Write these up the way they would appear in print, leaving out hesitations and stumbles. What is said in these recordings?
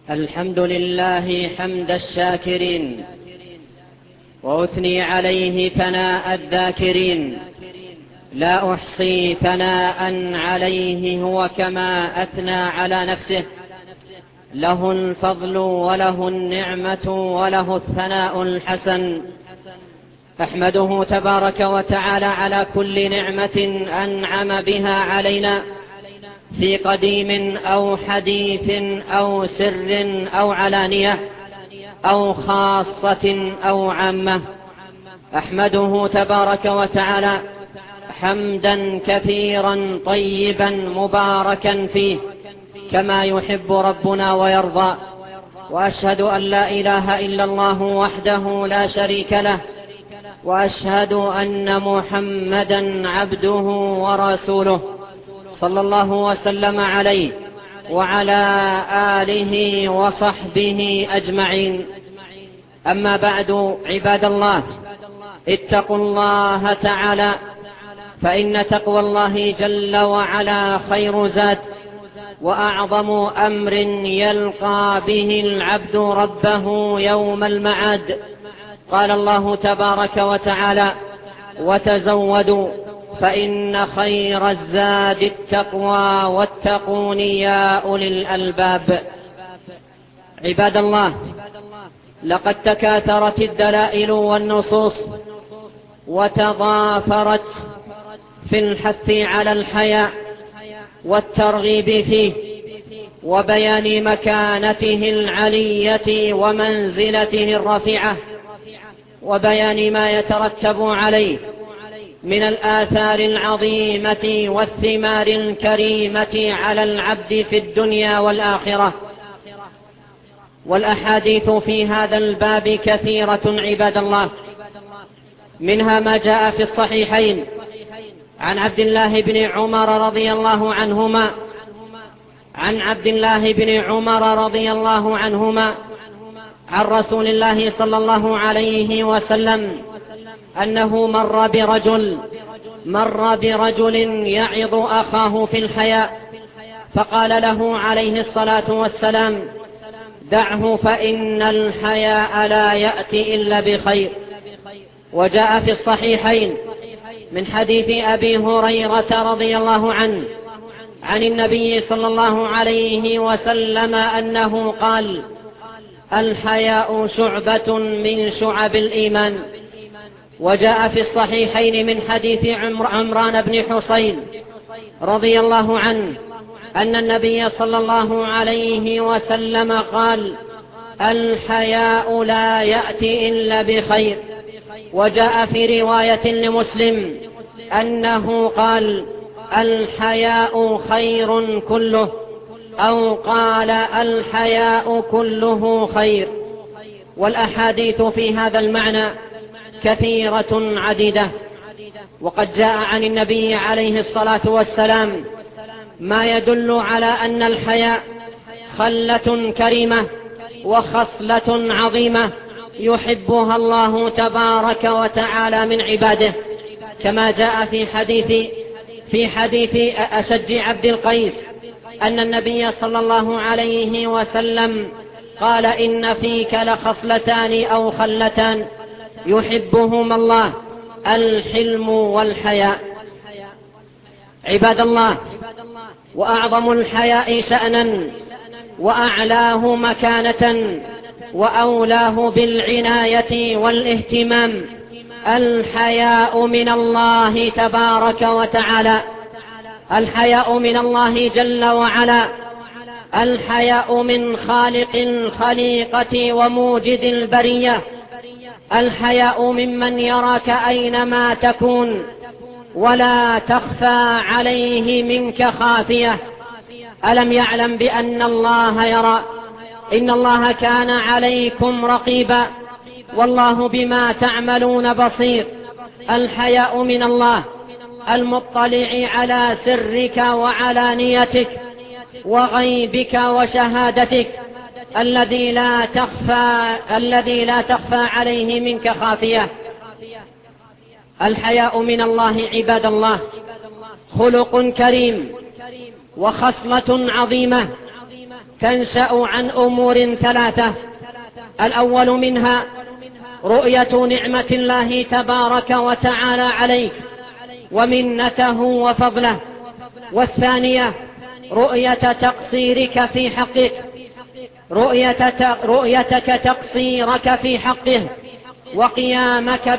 الحمد لله حمد الشاكرين، وأثني عليه ثناء الذاكرين. لا أحصي ثناء عليه هو كما أثنى على نفسه. له الفضل وله النعمة وله الثناء الحسن. أحمده تبارك وتعالى على كل نعمة أنعم بها علينا، في قديم أو حديث أو سر أو علانية أو خاصة أو عامة. أحمده تبارك وتعالى حمدا كثيرا طيبا مباركا فيه كما يحب ربنا ويرضى. وأشهد أن لا إله إلا الله وحده لا شريك له، وأشهد أن محمدا عبده ورسوله، صلى الله وسلم عليه وعلى آله وصحبه أجمعين. أما بعد، عباد الله، اتقوا الله تعالى، فإن تقوى الله جل وعلا خير زاد وأعظم أمر يلقى به العبد ربه يوم المعاد. قال الله تبارك وتعالى: وتزودوا فإن خير الزاد التقوى واتقون يا أولي الألباب. عباد الله، لقد تكاثرت الدلائل والنصوص وتضافرت في الحث على الحياء والترغيب فيه وبيان مكانته العلية ومنزلته الرفيعة، وبيان ما يترتب عليه من الآثار العظيمة والثمار الكريمة على العبد في الدنيا والآخرة. والأحاديث في هذا الباب كثيرة عباد الله، منها ما جاء في الصحيحين عن عبد الله بن عمر رضي الله عنهما عن رسول الله صلى الله عليه وسلم أنه مر برجل يعظ أخاه في الحياء، فقال له عليه الصلاة والسلام: دعه فإن الحياء لا يأتي إلا بخير. وجاء في الصحيحين من حديث أبي هريرة رضي الله عنه عن النبي صلى الله عليه وسلم أنه قال: الحياء شعبة من شعب الإيمان. وجاء في الصحيحين من حديث عمران بن حسين رضي الله عنه أن النبي صلى الله عليه وسلم قال: الحياء لا يأتي إلا بخير. وجاء في رواية لمسلم أنه قال: الحياء خير كله، أو قال: الحياء كله خير. والأحاديث في هذا المعنى كثيرة عديدة، وقد جاء عن النبي عليه الصلاة والسلام ما يدل على أن الحياء خلة كريمة وخصلة عظيمة يحبها الله تبارك وتعالى من عباده، كما جاء في حديث أشج عبد القيس أن النبي صلى الله عليه وسلم قال: إن فيك لخصلتان أو خلتان يحبهما الله، الحلم والحياء. عباد الله، وأعظم الحياء شأنا وأعلاه مكانة وأولاه بالعناية والاهتمام الحياء من الله تبارك وتعالى، الحياء من الله جل وعلا، الحياء من خالق الخليقة وموجد البرية، الحياء ممن يراك أينما تكون ولا تخفى عليه منك خافية. ألم يعلم بأن الله يرى؟ إن الله كان عليكم رقيبا والله بما تعملون بصير. الحياء من الله المطلع على سرك وعلانيتك وغيبك وشهادتك، الذي لا تخفى عليه منك خافية. الحياء من الله عباد الله خلق كريم وخصلة عظيمة تنشأ عن أمور ثلاثة. الأول منها رؤية نعمة الله تبارك وتعالى عليك ومنته وفضله، والثانية رؤية تقصيرك في حقك، رؤيتك تقصيرك في حقه، وقيامك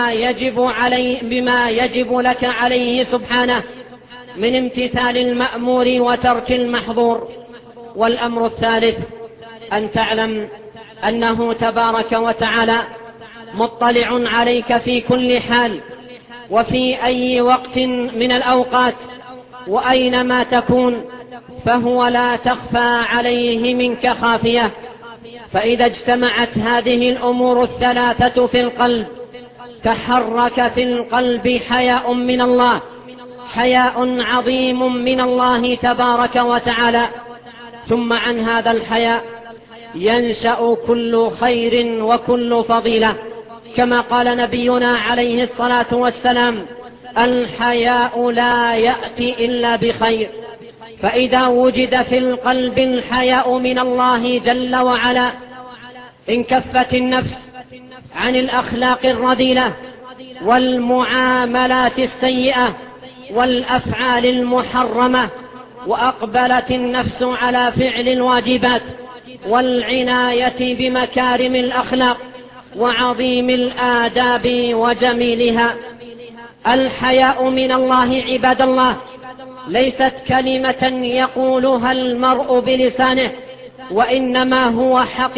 بما يجب لك عليه سبحانه من امتثال المأمور وترك المحظور. والأمر الثالث أن تعلم أنه تبارك وتعالى مطلع عليك في كل حال وفي أي وقت من الأوقات وأينما تكون، فهو لا تخفى عليه منك خافية. فإذا اجتمعت هذه الأمور الثلاثة في القلب تحرك في القلب حياء من الله، حياء عظيم من الله تبارك وتعالى. ثم عن هذا الحياء ينشأ كل خير وكل فضيلة، كما قال نبينا عليه الصلاة والسلام: الحياء لا يأتي إلا بخير. فإذا وجد في القلب الحياء من الله جل وعلا انكفت النفس عن الأخلاق الرذيلة والمعاملات السيئة والأفعال المحرمة، وأقبلت النفس على فعل الواجبات والعناية بمكارم الأخلاق وعظيم الآداب وجميلها. الحياء من الله عباد الله ليست كلمة يقولها المرء بلسانه، وإنما هو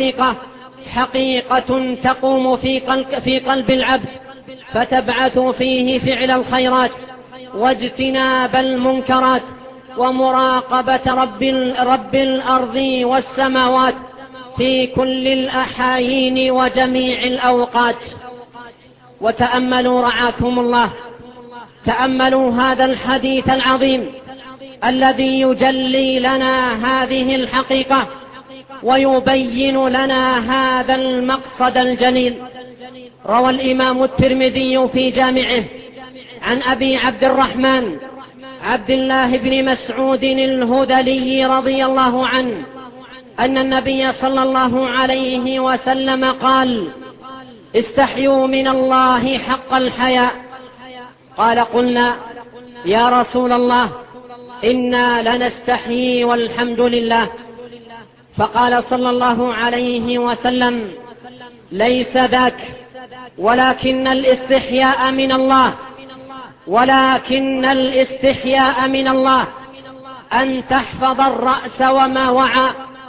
حقيقة تقوم في قلب العبد، فتبعث فيه فعل الخيرات واجتناب المنكرات ومراقبة رب الأرض والسماوات في كل الأحايين وجميع الأوقات. وتأملوا رعاكم الله، تأملوا هذا الحديث العظيم الذي يجلي لنا هذه الحقيقة ويبين لنا هذا المقصد الجليل. روى الإمام الترمذي في جامعه عن أبي عبد الرحمن عبد الله بن مسعود الهذلي رضي الله عنه أن النبي صلى الله عليه وسلم قال: استحيوا من الله حق الحياء. قال: قلنا يا رسول الله إنا لنستحيي والحمد لله. فقال صلى الله عليه وسلم: ليس ذاك، ولكن الاستحياء من الله أن تحفظ الرأس وما وعى،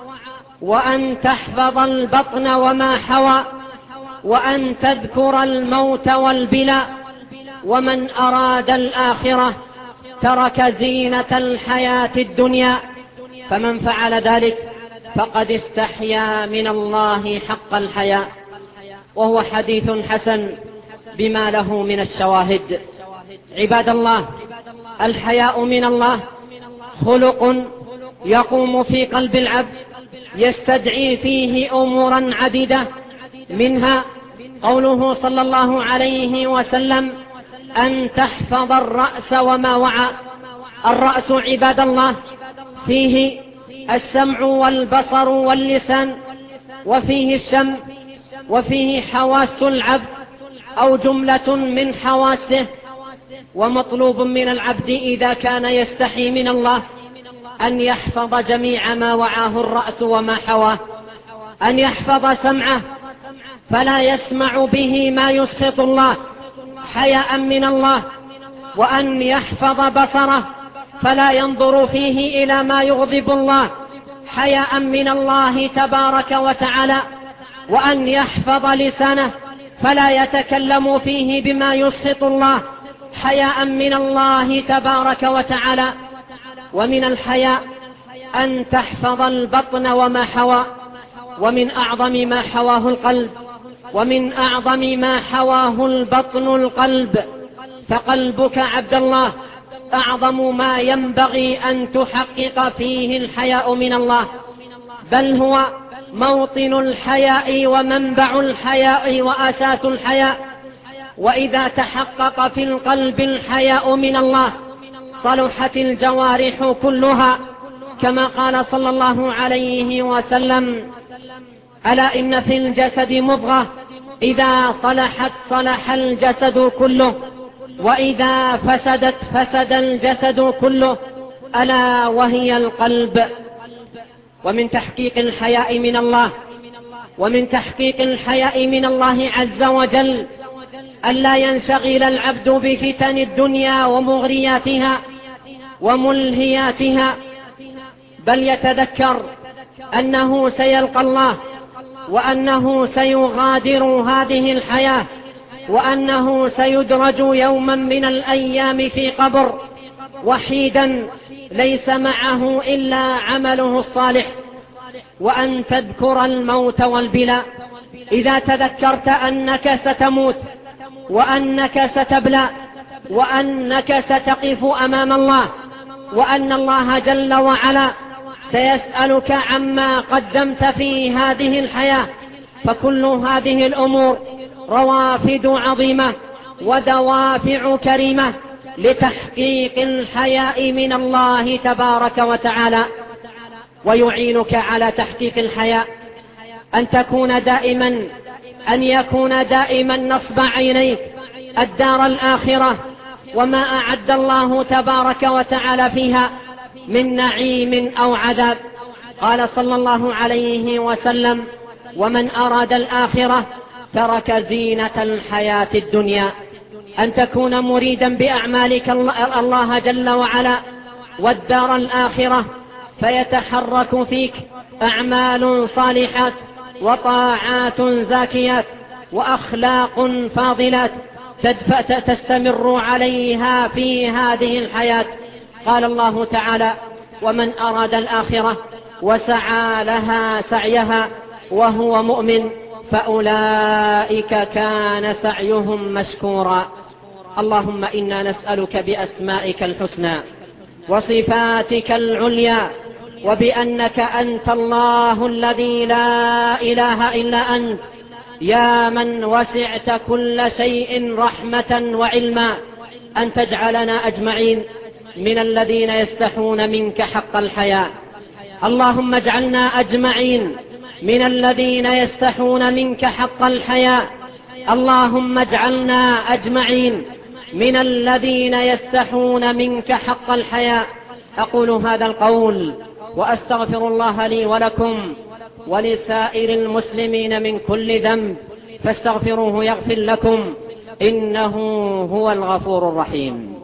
وأن تحفظ البطن وما حوى، وأن تذكر الموت والبلاء. ومن أراد الآخرة ترك زينة الحياة الدنيا، فمن فعل ذلك فقد استحيا من الله حق الحياء. وهو حديث حسن بما له من الشواهد. عباد الله، الحياء من الله خلق يقوم في قلب العبد يستدعي فيه أمورا عديدة، منها قوله صلى الله عليه وسلم: أن تحفظ الرأس وما وعى. الرأس عباد الله فيه السمع والبصر واللسان، وفيه الشم، وفيه حواس العبد أو جملة من حواسه. ومطلوب من العبد إذا كان يستحي من الله أن يحفظ جميع ما وعاه الرأس وما حواه، أن يحفظ سمعه فلا يسمع به ما يسخط الله حياء من الله، وأن يحفظ بصره فلا ينظر فيه إلى ما يغضب الله حياء من الله تبارك وتعالى، وأن يحفظ لسانه فلا يتكلم فيه بما يسخط الله حياء من الله تبارك وتعالى. ومن الحياء أن تحفظ البطن وما حوى. ومن أعظم ما حواه القلب، ومن أعظم ما حواه البطن القلب، فقلبك عبد الله أعظم ما ينبغي أن تحقق فيه الحياء من الله، بل هو موطن الحياء ومنبع الحياء وأساس الحياء. وإذا تحقق في القلب الحياء من الله صلحت الجوارح كلها كما قال صلى الله عليه وسلم: ألا إن في الجسد مضغة إذا صلحت صلح الجسد كله، وإذا فسدت فسد الجسد كله، ألا وهي القلب. ومن تحقيق الحياء من الله عز وجل ألا ينشغل العبد بفتن الدنيا ومغرياتها وملهياتها، بل يتذكر أنه سيلقى الله، وأنه سيغادر هذه الحياة، وأنه سيدرج يوما من الأيام في قبر وحيدا ليس معه إلا عمله الصالح. وأن تذكر الموت والبلاء إذا تذكرت أنك ستموت، وأنك ستبلى، وأنك ستقف أمام الله، وأن الله جل وعلا سيسألك عما قدمت في هذه الحياة. فكل هذه الأمور روافد عظيمة ودوافع كريمة لتحقيق الحياء من الله تبارك وتعالى. ويعينك على تحقيق الحياء أن يكون دائما نصب عينيك الدار الآخرة وما أعد الله تبارك وتعالى فيها من نعيم أو عذاب. قال صلى الله عليه وسلم: ومن أراد الآخرة ترك زينة الحياة الدنيا. أن تكون مريدا بأعمالك الله جل وعلا والدار الآخرة، فيتحرك فيك أعمال صالحات وطاعات زاكيات وأخلاق فاضلات تستمر عليها في هذه الحياة. قال الله تعالى: ومن أراد الآخرة وسعى لها سعيها وهو مؤمن فأولئك كان سعيهم مشكورا. اللهم إنا نسألك بأسمائك الحسنى وصفاتك العليا، وبأنك أنت الله الذي لا إله إلا أنت، يا من وسعت كل شيء رحمة وعلما، أن تجعلنا أجمعين من الذين يستحون منك حق الحياء. اللهم اجعلنا أجمعين من الذين يستحون منك حق الحياء. اللهم اجعلنا أجمعين من الذين يستحون منك حق الحياء. أقول هذا القول وأستغفر الله لي ولكم ولسائر المسلمين من كل ذنب، فاستغفروه يغفر لكم، إنه هو الغفور الرحيم.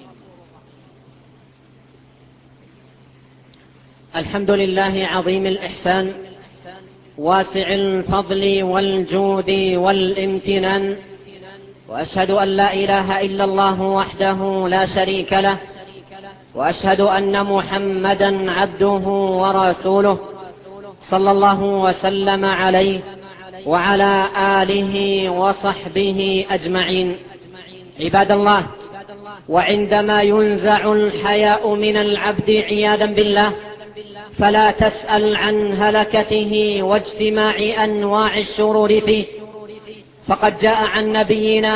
الحمد لله عظيم الإحسان واسع الفضل والجود والامتنان، وأشهد أن لا إله إلا الله وحده لا شريك له، وأشهد أن محمدا عبده ورسوله صلى الله وسلم عليه وعلى آله وصحبه أجمعين. عباد الله، وعندما ينزع الحياء من العبد عياذا بالله فلا تسأل عن هلكته واجتماع أنواع الشرور فيه، فقد جاء عن نبينا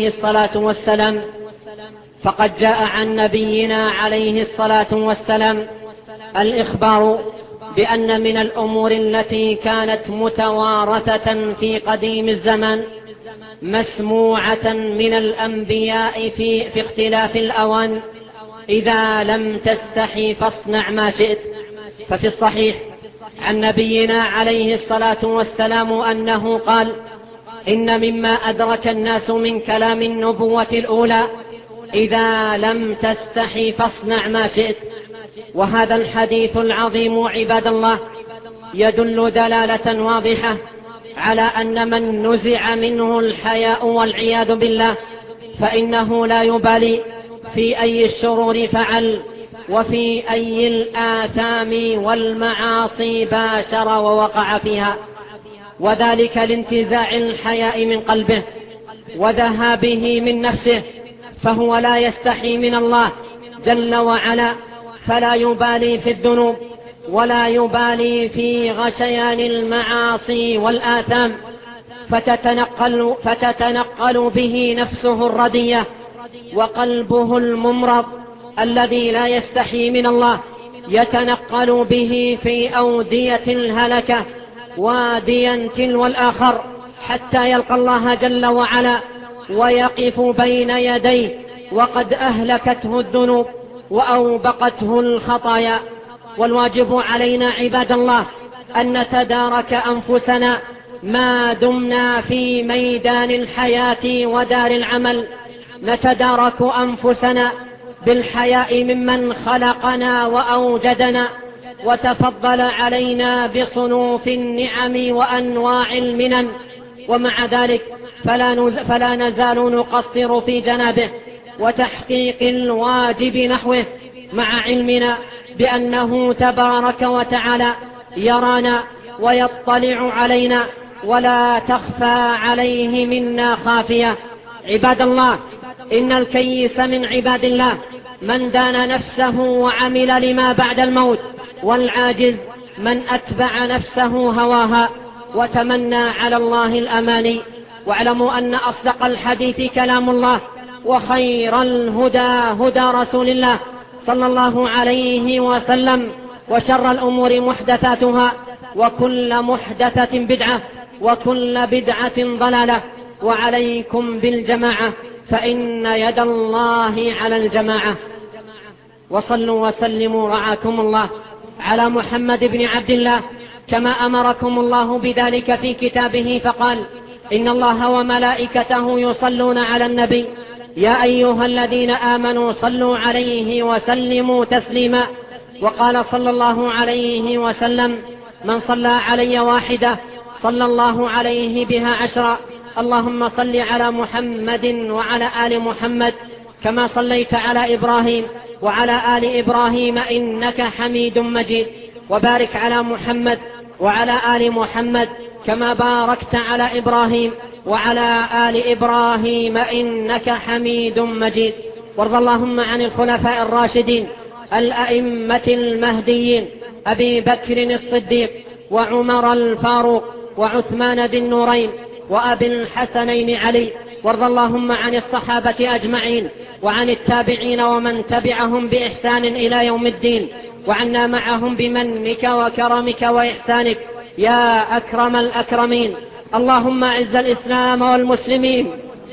عليه الصلاة والسلام الإخبار بأن من الأمور التي كانت متوارثة في قديم الزمان مسموعة من الأنبياء في اختلاف الأوان: إذا لم تستحي فاصنع ما شئت. ففي الصحيح عن نبينا عليه الصلاة والسلام أنه قال: إن مما أدرك الناس من كلام النبوة الأولى: إذا لم تستحي فاصنع ما شئت. وهذا الحديث العظيم عباد الله يدل دلالة واضحة على أن من نزع منه الحياء والعياذ بالله فإنه لا يبالي في أي الشرور فعل وفي أي الآثام والمعاصي باشر ووقع فيها، وذلك لانتزاع الحياء من قلبه وذهابه من نفسه، فهو لا يستحي من الله جل وعلا، فلا يبالي في الذنوب ولا يبالي في غشيان المعاصي والآثام، فتتنقل به نفسه الردية وقلبه الممرض الذي لا يستحي من الله، يتنقل به في أودية الهلكة واديا تلو الآخر حتى يلقى الله جل وعلا ويقف بين يديه وقد أهلكته الذنوب وأوبقته الخطايا. والواجب علينا عباد الله أن نتدارك أنفسنا ما دمنا في ميدان الحياة ودار العمل، نتدارك أنفسنا بالحياء ممن خلقنا وأوجدنا وتفضل علينا بصنوف النعم وأنواع المنن، ومع ذلك فلا نزال نقصر في جنابه وتحقيق الواجب نحوه، مع علمنا بأنه تبارك وتعالى يرانا ويطلع علينا ولا تخفى عليه منا خافية. عباد الله، إن الكيس من عباد الله من دان نفسه وعمل لما بعد الموت، والعاجز من أتبع نفسه هواها وتمنى على الله الأماني. واعلموا أن أصدق الحديث كلام الله، وخير الهدى هدى رسول الله صلى الله عليه وسلم، وشر الأمور محدثاتها، وكل محدثة بدعة، وكل بدعة ضلالة. وعليكم بالجماعة فإن يد الله على الجماعة. وصلوا وسلموا رعاكم الله على محمد بن عبد الله كما أمركم الله بذلك في كتابه، فقال: إن الله وملائكته يصلون على النبي يا أيها الذين آمنوا صلوا عليه وسلموا تسليما. وقال صلى الله عليه وسلم: من صلى علي واحدة صلى الله عليه بها 10. اللهم صل على محمد وعلى آل محمد كما صليت على إبراهيم وعلى آل إبراهيم إنك حميد مجيد، وبارك على محمد وعلى آل محمد كما باركت على إبراهيم وعلى آل إبراهيم إنك حميد مجيد. وارض اللهم عن الخلفاء الراشدين الأئمة المهديين أبي بكر الصديق وعمر الفاروق وعثمان ذي النورين وأبي الحسنين علي. وارض اللهم عن الصحابة أجمعين وعن التابعين ومن تبعهم بإحسان إلى يوم الدين، وعنا معهم بمنك وكرمك وإحسانك يا أكرم الأكرمين. اللهم أعز الإسلام والمسلمين،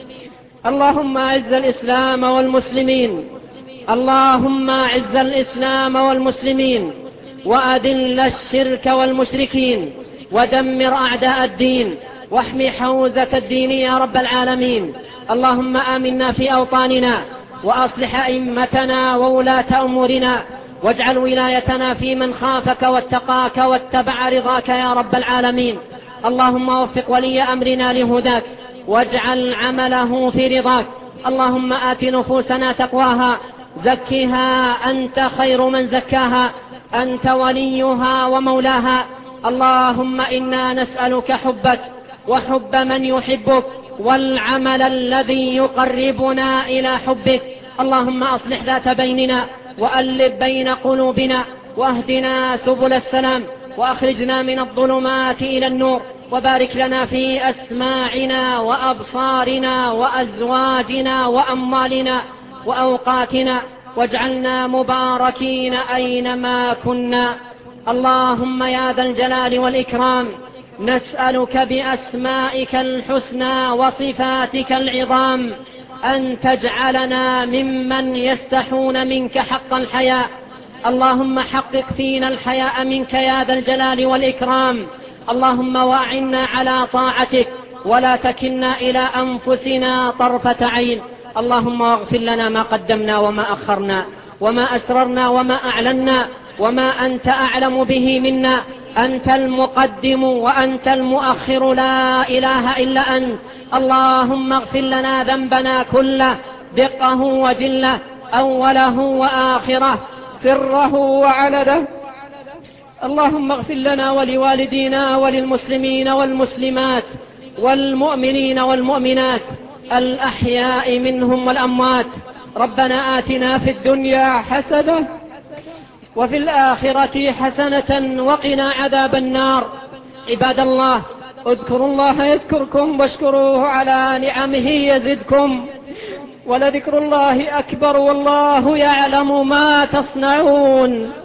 اللهم أعز الإسلام والمسلمين، اللهم أعز الإسلام والمسلمين، وأذل الشرك والمشركين، ودمر أعداء الدين، واحمي حوزة الدين يا رب العالمين. اللهم آمنا في أوطاننا، وأصلح أئمتنا وولاة أمورنا، واجعل ولايتنا في من خافك واتقاك واتبع رضاك يا رب العالمين. اللهم وفق ولي أمرنا لهداك، واجعل عمله في رضاك. اللهم آت نفوسنا تقواها، زكها أنت خير من زكاها، أنت وليها ومولاها. اللهم إنا نسألك حبك وحب من يحبك، والعمل الذي يقربنا إلى حبك. اللهم أصلح ذات بيننا، وألف بين قلوبنا، واهدنا سبل السلام، وأخرجنا من الظلمات إلى النور، وبارك لنا في أسماعنا وأبصارنا وأزواجنا وأموالنا وأوقاتنا، واجعلنا مباركين أينما كنا. اللهم يا ذا الجلال والإكرام، نسألك بأسمائك الحسنى وصفاتك العظام أن تجعلنا ممن يستحون منك حق الحياء. اللهم حقق فينا الحياء منك يا ذا الجلال والإكرام. اللهم وأعنا على طاعتك، ولا تكلنا إلى أنفسنا طرفة عين. اللهم اغفر لنا ما قدمنا وما أخرنا، وما أسررنا وما أعلنا، وما أنت أعلم به منا. أنت المقدم وأنت المؤخر، لا إله إلا أنت. اللهم اغفر لنا ذنبنا كله، دقه وجله، أوله وآخره، سره وعلده. اللهم اغفر لنا ولوالدينا وللمسلمين والمسلمات والمؤمنين والمؤمنات الأحياء منهم والأموات. ربنا آتنا في الدنيا حسنة وفي الآخرة حسنة وقنا عذاب النار. عباد الله، اذكروا الله يذكركم، واشكروه على نعمه يزدكم، ولذكر الله أكبر، والله يعلم ما تصنعون.